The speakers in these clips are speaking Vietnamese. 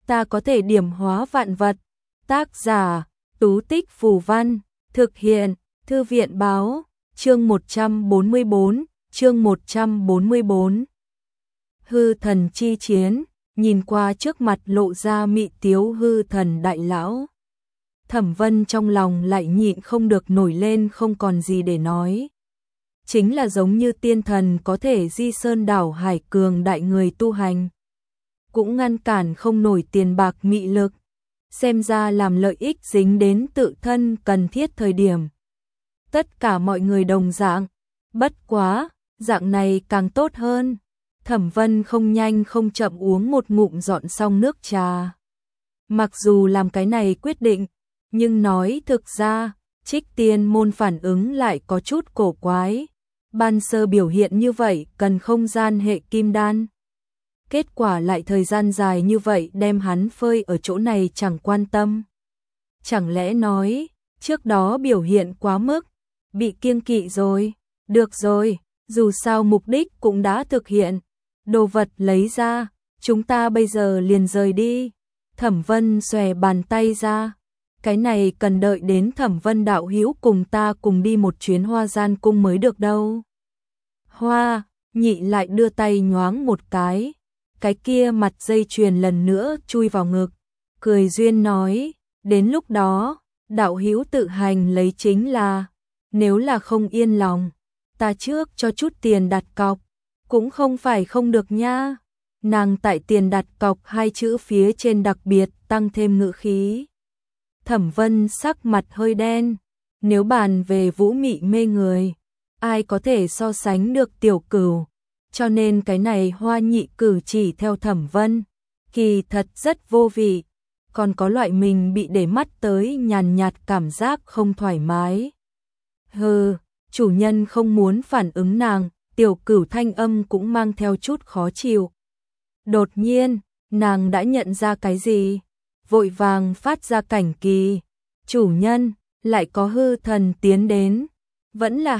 ta có thể điểm hóa vạn vật. Tác giả, Tú Tích Phù Văn, thực hiện, Thư viện Báo, chương 144. Hư thần chi chiến, nhìn qua trước mặt lộ ra mị tiếu hư thần đại lão. Thẩm Vân trong lòng lại nhịn không được nổi lên không còn gì để nói. Chính là giống như tiên thần có thể di sơn đảo hải cường đại người tu hành. Cũng ngăn cản không nổi tiền bạc mị lực. Xem ra làm lợi ích dính đến tự thân cần thiết thời điểm. Tất cả mọi người đồng dạng. Bất quá, dạng này càng tốt hơn. Thẩm Vân không nhanh không chậm uống một ngụm dọn xong nước trà. Mặc dù làm cái này quyết định, nhưng nói thực ra, Trích Tiên môn phản ứng lại có chút cổ quái. Ban sơ biểu hiện như vậy cần không gian hệ kim đan. Kết quả lại thời gian dài như vậy đem hắn phơi ở chỗ này chẳng quan tâm. Chẳng lẽ nói, trước đó biểu hiện quá mức, bị kiêng kỵ rồi. Được rồi, dù sao mục đích cũng đã thực hiện. Đồ vật lấy ra, chúng ta bây giờ liền rời đi. Thẩm Vân xòe bàn tay ra. Cái này cần đợi đến Thẩm Vân đạo hữu cùng ta cùng đi một chuyến Hoa Gian cung mới được đâu. Hoa, Nhị lại đưa tay nhoáng một cái. Cái kia mặt dây chuyền lần nữa chui vào ngực. Cười duyên nói, đến lúc đó, đạo hữu tự hành lấy chính là, nếu là không yên lòng, ta trước cho chút tiền đặt cọc, cũng không phải không được nha. Nàng tại tiền đặt cọc hai chữ phía trên đặc biệt tăng thêm ngữ khí. Thẩm Vân sắc mặt hơi đen, nếu bàn về vũ mị mê người, ai có thể so sánh được Tiểu Cửu, cho nên cái này Hoa Nhị cử chỉ theo Thẩm Vân, kỳ thật rất vô vị, còn có loại mình bị để mắt tới nhàn nhạt cảm giác không thoải mái. Hừ, chủ nhân không muốn phản ứng nàng, Tiểu Cửu thanh âm cũng mang theo chút khó chịu. Đột nhiên, nàng đã nhận ra cái gì, vội vàng phát ra cảnh kỳ. Chủ nhân, lại có hư thần tiến đến, vẫn là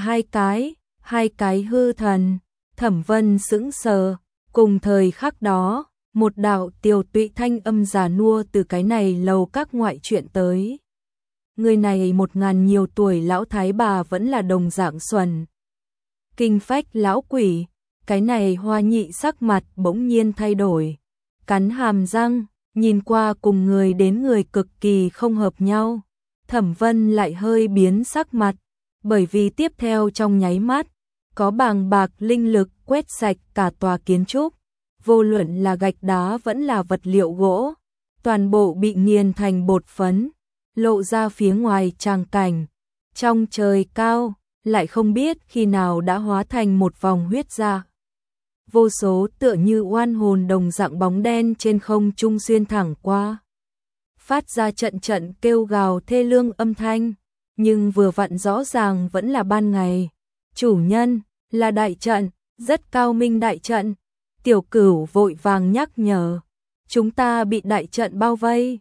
hai cái hư thần. Thẩm Vân sững sờ, cùng thời khắc đó, một đạo tiều tụy thanh âm già nua từ cái này lầu các ngoại chuyện tới. Người này 1000 nhiều tuổi lão thái bà vẫn là đồng dạng xuẩn. Kinh phách lão quỷ, cái này Hoa Nhị sắc mặt bỗng nhiên thay đổi. Cắn hàm răng, nhìn qua cùng người đến người cực kỳ không hợp nhau. Thẩm Vân lại hơi biến sắc mặt, bởi vì tiếp theo trong nháy mắt, có bàng bạc linh lực quét sạch cả tòa kiến trúc, vô luận là gạch đá vẫn là vật liệu gỗ, toàn bộ bị nghiền thành bột phấn, lộ ra phía ngoài tràng cảnh. Trong trời cao, lại không biết khi nào đã hóa thành một vòng huyết ra. Vô số tựa như oan hồn đồng dạng bóng đen trên không trung xuyên thẳng qua. Phát ra trận trận kêu gào thê lương âm thanh, nhưng vừa vặn rõ ràng vẫn là ban ngày. Chủ nhân, là đại trận, rất cao minh đại trận. Tiểu Cửu vội vàng nhắc nhở. Chúng ta bị đại trận bao vây.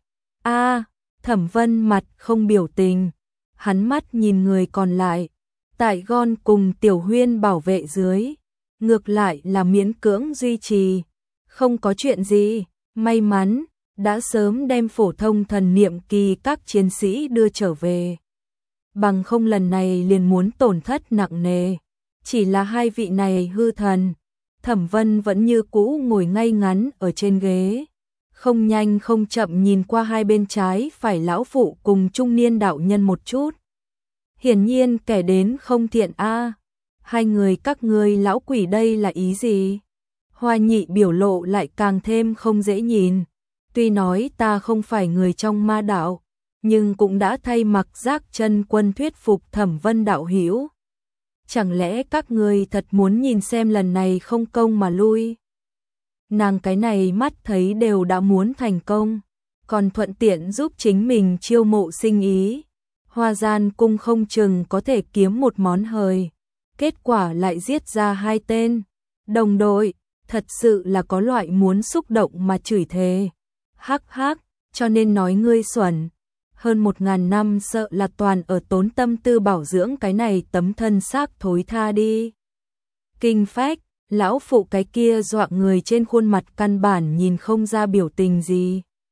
Thẩm Vân mặt không biểu tình. Hắn mắt nhìn người còn lại. Tại Gon cùng Tiểu Huyên bảo vệ dưới. Ngược lại là miễn cưỡng duy trì. Không có chuyện gì, may mắn, đã sớm đem phổ thông thần niệm kỳ các chiến sĩ đưa trở về. Bằng không lần này liền muốn tổn thất nặng nề. Chỉ là hai vị này hư thần. Thẩm Vân vẫn như cũ ngồi ngay ngắn ở trên ghế. Không nhanh không chậm nhìn qua hai bên trái phải lão phụ cùng trung niên đạo nhân một chút. Hiển nhiên kẻ đến không thiện a. Hai người các ngươi lão quỷ đây là ý gì? Hoa Nhị biểu lộ lại càng thêm không dễ nhìn. Tuy nói ta không phải người trong ma đạo, nhưng cũng đã thay mặc giác chân quân thuyết phục Thẩm Vân đạo hữu. Chẳng lẽ các ngươi thật muốn nhìn xem lần này không công mà lui? Nàng cái này mắt thấy đều đã muốn thành công, còn thuận tiện giúp chính mình chiêu mộ sinh ý. Hoa Gian cung không chừng có thể kiếm một món hời. Kết quả lại giết ra hai tên. Đồng đội, thật sự là có loại muốn xúc động mà chửi thề. Hắc hắc, cho nên nói ngươi xuẩn. Hơn 1000 năm sợ là toàn ở tốn tâm tư bảo dưỡng cái này tấm thân xác thối tha đi. Kinh phách, lão phụ cái kia dọa người trên khuôn mặt căn bản nhìn không ra biểu tình gì.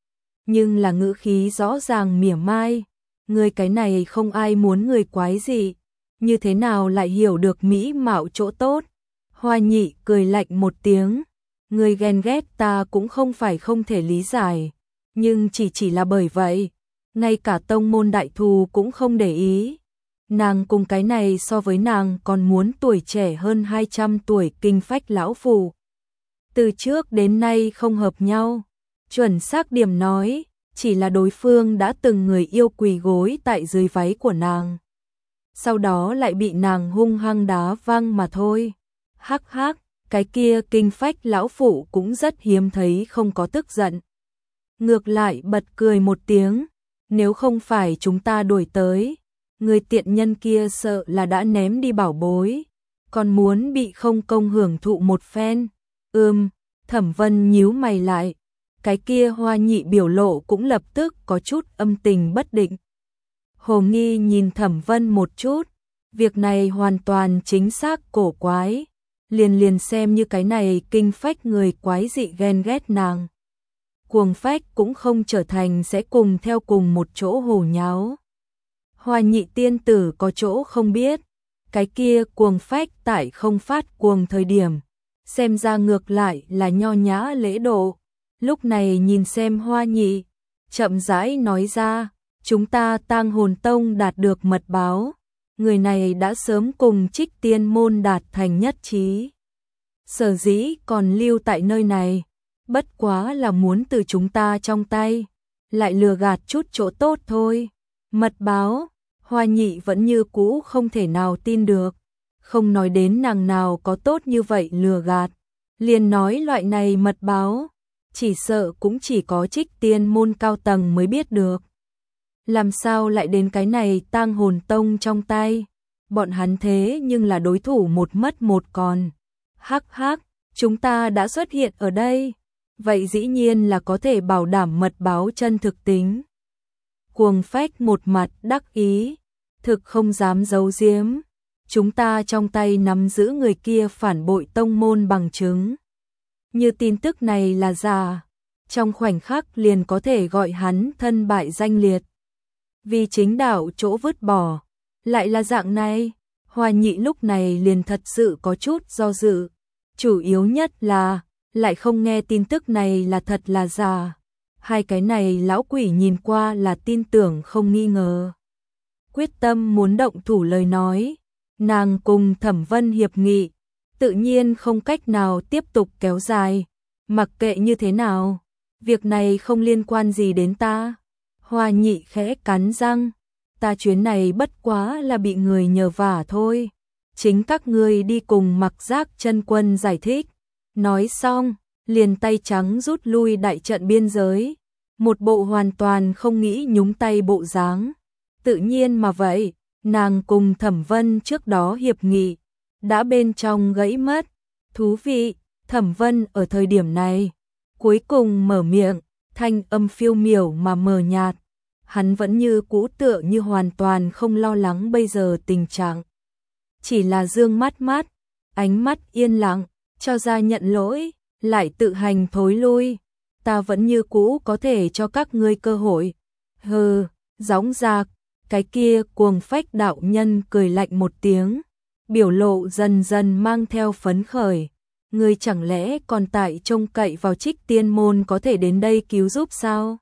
nhưng là ngữ khí rõ ràng mỉa mai. Người cái này không ai muốn người quái gì, như thế nào lại hiểu được mỹ mạo chỗ tốt. Hoa Nhị cười lạnh một tiếng, người ghen ghét ta cũng không phải không thể lý giải, nhưng chỉ là bởi vậy, ngay cả tông môn đại thù cũng không để ý. Nàng cùng cái này so với nàng còn muốn tuổi trẻ hơn 200 tuổi kinh phách lão phù. Từ trước đến nay không hợp nhau, chuẩn xác điểm nói, chỉ là đối phương đã từng người yêu quỳ gối tại dưới váy của nàng. Sau đó lại bị nàng hung hăng đá văng mà thôi. Hắc hắc, cái kia kinh phách lão phụ cũng rất hiếm thấy không có tức giận. Ngược lại bật cười một tiếng, nếu không phải chúng ta đuổi tới, người tiện nhân kia sợ là đã ném đi bảo bối, còn muốn bị không công hưởng thụ một phen. Thẩm Vân nhíu mày lại, cái kia Hoa Nhị biểu lộ cũng lập tức có chút âm tình bất định. Hồ Nghi nhìn Thẩm Vân một chút, việc này hoàn toàn chính xác cổ quái, liền xem như cái này kinh phách người quái dị ghen ghét nàng. Cuồng phách cũng không trở thành sẽ cùng theo cùng một chỗ hồ nháo. Hoa Nhị tiên tử có chỗ không biết, cái kia cuồng phách tại không phát cuồng thời điểm, xem ra ngược lại là nho nhã lễ độ. Lúc này nhìn xem Hoa Nhị, chậm rãi nói ra, chúng ta Tang Hồn Tông đạt được mật báo, người này đã sớm cùng Trích Tiên môn đạt thành nhất trí. Sở dĩ còn lưu tại nơi này, bất quá là muốn từ chúng ta trong tay, lại lừa gạt chút chỗ tốt thôi. Mật báo, Hoa Nhị vẫn như cũ không thể nào tin được, không nói đến nàng nào có tốt như vậy lừa gạt, liền nói loại này mật báo, chỉ sợ cũng chỉ có Trích Tiên môn cao tầng mới biết được. Làm sao lại đến cái này Tang Hồn Tông trong tay, bọn hắn thế nhưng là đối thủ một mất một còn. Hắc hắc, chúng ta đã xuất hiện ở đây, vậy dĩ nhiên là có thể bảo đảm mật báo chân thực tính. Cuồng phách một mặt đắc ý, thực không dám giấu giếm, chúng ta trong tay nắm giữ người kia phản bội tông môn bằng chứng. Như tin tức này là giả, trong khoảnh khắc liền có thể gọi hắn thân bại danh liệt. Vì chính đạo chỗ vứt bỏ, lại là dạng này, Hoa Nhị lúc này liền thật sự có chút do dự. Chủ yếu nhất là, lại không nghe tin tức này là thật là giả. Hai cái này lão quỷ nhìn qua là tin tưởng không nghi ngờ. Quyết tâm muốn động thủ lời nói, nàng cùng Thẩm Vân hiệp nghị, tự nhiên không cách nào tiếp tục kéo dài. Mặc kệ như thế nào, việc này không liên quan gì đến ta. Hoa Nhị khẽ cắn răng, ta chuyến này bất quá là bị người nhờ vả thôi. Chính các ngươi đi cùng Mặc Giác chân quân giải thích. Nói xong, liền tay trắng rút lui đại trận biên giới. Một bộ hoàn toàn không nghĩ nhúng tay bộ dáng. Tự nhiên mà vậy, nàng cùng Thẩm Vân trước đó hiệp nghị, đã bên trong gãy mất. Thú vị, Thẩm Vân ở thời điểm này, cuối cùng mở miệng, thanh âm phiêu miểu mà mờ nhạt. Hắn vẫn như cũ tựa như hoàn toàn không lo lắng bây giờ tình trạng. Chỉ là dương mắt, ánh mắt yên lặng, cho ra nhận lỗi, lại tự hành thối lui. Ta vẫn như cũ có thể cho các ngươi cơ hội. Hừ, gióng giạc, cái kia cuồng phách đạo nhân cười lạnh một tiếng, biểu lộ dần dần mang theo phấn khởi. Ngươi chẳng lẽ còn tại trông cậy vào Trích Tiên môn có thể đến đây cứu giúp sao?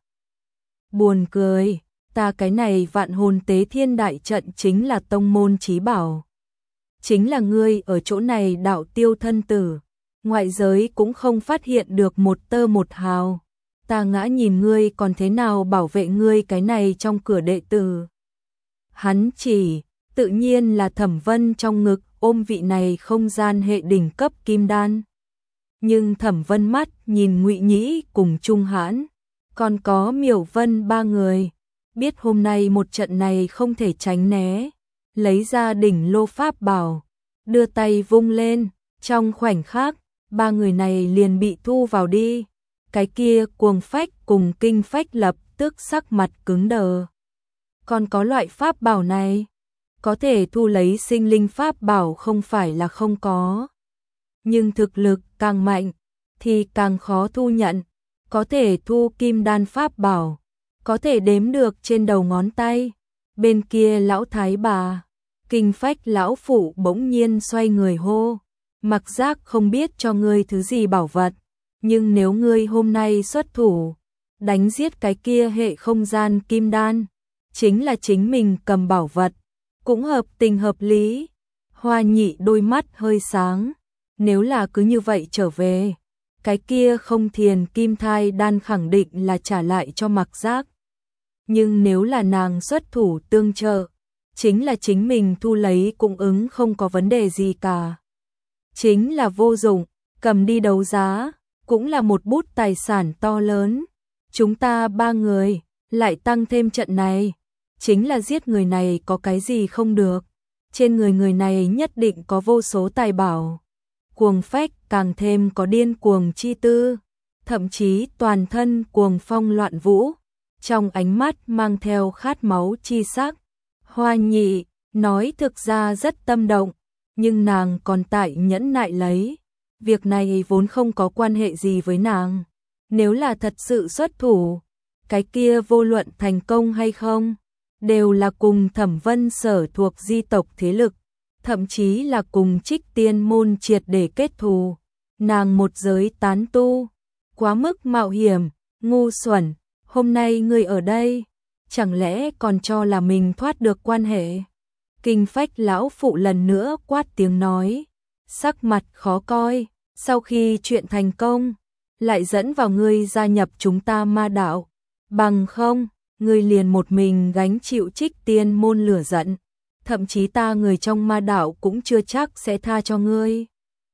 Buồn cười, ta cái này Vạn Hồn Tế Thiên đại trận chính là tông môn chí bảo. Chính là ngươi ở chỗ này đạo tiêu thân tử, ngoại giới cũng không phát hiện được một tơ một hào. Ta ngã nhìn ngươi còn thế nào bảo vệ ngươi cái này trong cửa đệ tử. Hắn chỉ, tự nhiên là Thẩm Vân trong ngực ôm vị này không gian hệ đỉnh cấp kim đan. Nhưng Thẩm Vân mắt nhìn Ngụy Nhĩ cùng Trung Hãn, còn có Miểu Vân ba người, biết hôm nay một trận này không thể tránh né, lấy ra đỉnh lô pháp bảo, đưa tay vung lên, trong khoảnh khắc, ba người này liền bị thu vào đi. Cái kia cuồng phách cùng kinh phách lập tức sắc mặt cứng đờ. Còn có loại pháp bảo này, có thể thu lấy sinh linh pháp bảo không phải là không có. Nhưng thực lực càng mạnh, thì càng khó thu nhận. có thể thu kim đan pháp bảo, có thể đếm được trên đầu ngón tay. Bên kia lão thái bà, Kinh Phách lão phụ bỗng nhiên xoay người hô, Mặc Giác không biết cho ngươi thứ gì bảo vật, nhưng nếu ngươi hôm nay xuất thủ, đánh giết cái kia hệ không gian kim đan, chính là chính mình cầm bảo vật, cũng hợp tình hợp lý. Hoa Nhị đôi mắt hơi sáng, nếu là cứ như vậy trở về, cái kia không thiền kim thai đan khẳng định là trả lại cho Mặc Giác. Nhưng nếu là nàng xuất thủ tương trợ, chính là chính mình thu lấy cung ứng không có vấn đề gì cả. Chính là vô dụng, cầm đi đấu giá, cũng là một bút tài sản to lớn. Chúng ta 3 người, lại tăng thêm trận này, chính là giết người này có cái gì không được. Trên người người này nhất định có vô số tài bảo. Cuồng Phách càng thêm có điên cuồng chi tư, thậm chí toàn thân cuồng phong loạn vũ, trong ánh mắt mang theo khát máu chi sắc. Hoa Nhị nói thực ra rất tâm động, nhưng nàng còn tại nhẫn nại lấy. Việc này vốn không có quan hệ gì với nàng. Nếu là thật sự xuất thủ, cái kia vô luận thành công hay không, đều là cùng Thẩm Vân sở thuộc di tộc thế lực, thậm chí là cùng Trích Tiên môn triệt để kết thù. Nàng một giới tán tu, quá mức mạo hiểm, ngu xuẩn. Hôm nay ngươi ở đây, chẳng lẽ còn cho là mình thoát được quan hệ? Kinh Phách lão phụ lần nữa quát tiếng nói, sắc mặt khó coi. Sau khi chuyện thành công, lại dẫn vào ngươi gia nhập chúng ta ma đạo, bằng không, ngươi liền một mình gánh chịu Trích Tiên môn lửa giận, thậm chí ta người trong ma đạo cũng chưa chắc sẽ tha cho ngươi.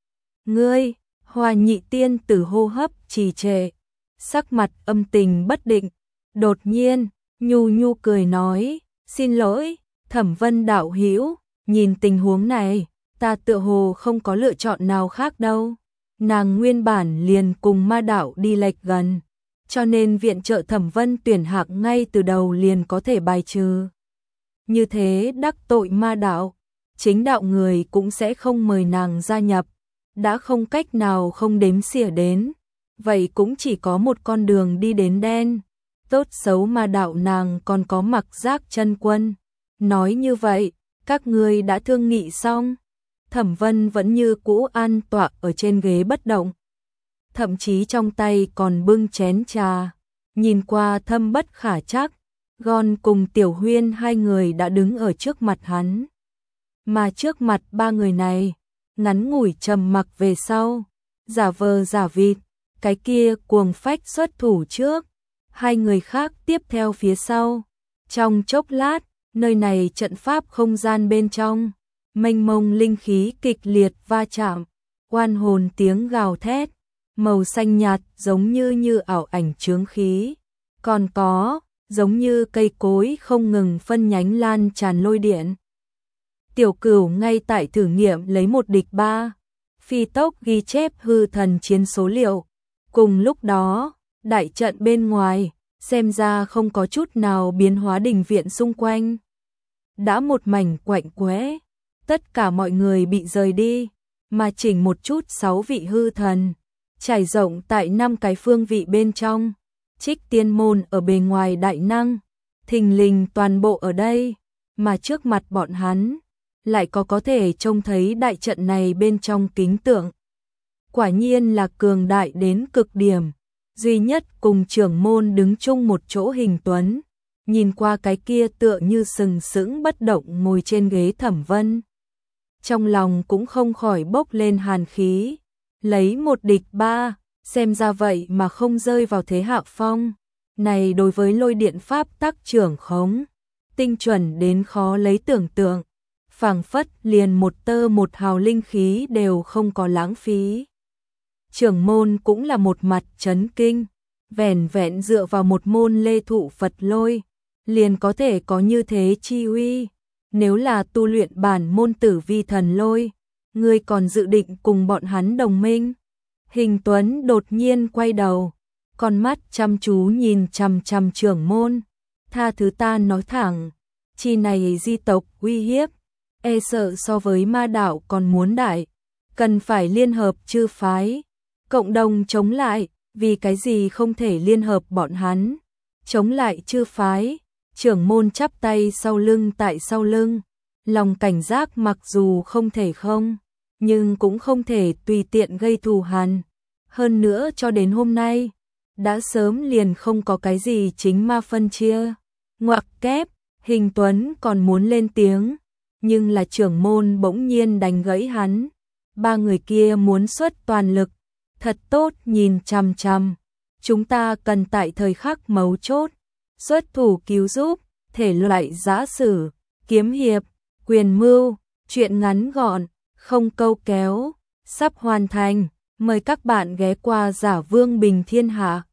Ngươi, Hoa Nhị tiên tử hô hấp trì trệ, sắc mặt âm tình bất định, đột nhiên, nhu nhu cười nói, xin lỗi, Thẩm Vân đạo hữu, nhìn tình huống này, ta tựa hồ không có lựa chọn nào khác đâu. Nàng nguyên bản liền cùng ma đạo đi lệch gần, cho nên viện trợ Thẩm Vân tuyển hạc ngay từ đầu liền có thể bài trừ. Như thế đắc tội ma đạo, chính đạo người cũng sẽ không mời nàng gia nhập, đã không cách nào không đếm xỉa đến, vậy cũng chỉ có một con đường đi đến đen. Tốt xấu ma đạo nàng còn có Mặc Giác chân quân. Nói như vậy, các ngươi đã thương nghị xong. Thẩm Vân vẫn như cũ an tọa ở trên ghế bất động, thậm chí trong tay còn bưng chén trà, nhìn qua thâm bất khả trắc. Gon cùng Tiểu Huyên hai người đã đứng ở trước mặt hắn, mà trước mặt 3 người này, ngắn ngủi trầm mặc về sau, giả vờ giả vịt, cái kia Cuồng Phách xuất thủ trước, 2 người khác tiếp theo phía sau. Trong chốc lát, nơi này trận pháp không gian bên trong, mênh mông linh khí kịch liệt va chạm, oan hồn tiếng gào thét, màu xanh nhạt giống như ảo ảnh chướng khí, còn có giống như cây cối không ngừng phân nhánh lan tràn lôi điện. Tiểu Cửu ngay tại thử nghiệm lấy 1 địch 3, phi tốc ghi chép hư thần chiến số liệu. Cùng lúc đó, đại trận bên ngoài, xem ra không có chút nào biến hóa, đình viện xung quanh đã một mảnh quạnh quẽ, tất cả mọi người bị rời đi, mà chỉnh một chút 6 vị hư thần, trải rộng tại 5 cái phương vị bên trong. Trích Tiên môn ở bề ngoài đại năng, thình lình toàn bộ ở đây, mà trước mặt bọn hắn, lại có thể trông thấy đại trận này bên trong kính tượng. Quả nhiên là cường đại đến cực điểm, duy nhất cùng trưởng môn đứng chung một chỗ Hình Tuấn, nhìn qua cái kia tựa như sừng sững bất động ngồi trên ghế Thẩm Vân. Trong lòng cũng không khỏi bốc lên hàn khí, lấy 1 địch 3, xem ra vậy mà không rơi vào thế hạ phong. Này đối với lôi điện pháp tắc trưởng khống, tinh chuẩn đến khó lấy tưởng tượng, phảng phất liền một tơ một hào linh khí đều không có lãng phí. Trưởng môn cũng là một mặt chấn kinh, vẻn vẹn dựa vào một môn lê thụ Phật lôi, liền có thể có như thế chi uy. Nếu là tu luyện bản môn Tử Vi thần lôi, ngươi còn dự định cùng bọn hắn đồng minh? Hình Tuấn đột nhiên quay đầu, con mắt chăm chú nhìn chằm chằm trưởng môn. Tha thứ ta nói thẳng, chi này di tộc uy hiếp, e sợ so với ma đạo còn muốn đại, cần phải liên hợp chư phái, cộng đồng chống lại, vì cái gì không thể liên hợp bọn hắn, chống lại chư phái. Trưởng môn chắp tay sau lưng tại sau lưng, lòng cảnh giác mặc dù không thể không, nhưng cũng không thể tùy tiện gây thù hằn. Hơn nữa cho đến hôm nay, đã sớm liền không có cái gì chính ma phân chia. Ngoặc kép, Hình Tuấn còn muốn lên tiếng, nhưng là trưởng môn bỗng nhiên đánh gãy hắn. Ba người kia muốn xuất toàn lực, thật tốt nhìn chằm chằm. Chúng ta cần tại thời khắc mấu chốt, xuất thủ cứu giúp, thể loại giã sử, kiếm hiệp, quyền mưu, chuyện ngắn gọn, không câu kéo, sắp hoàn thành. Mời các bạn ghé qua Giả Vương Bình Thiên Hạ.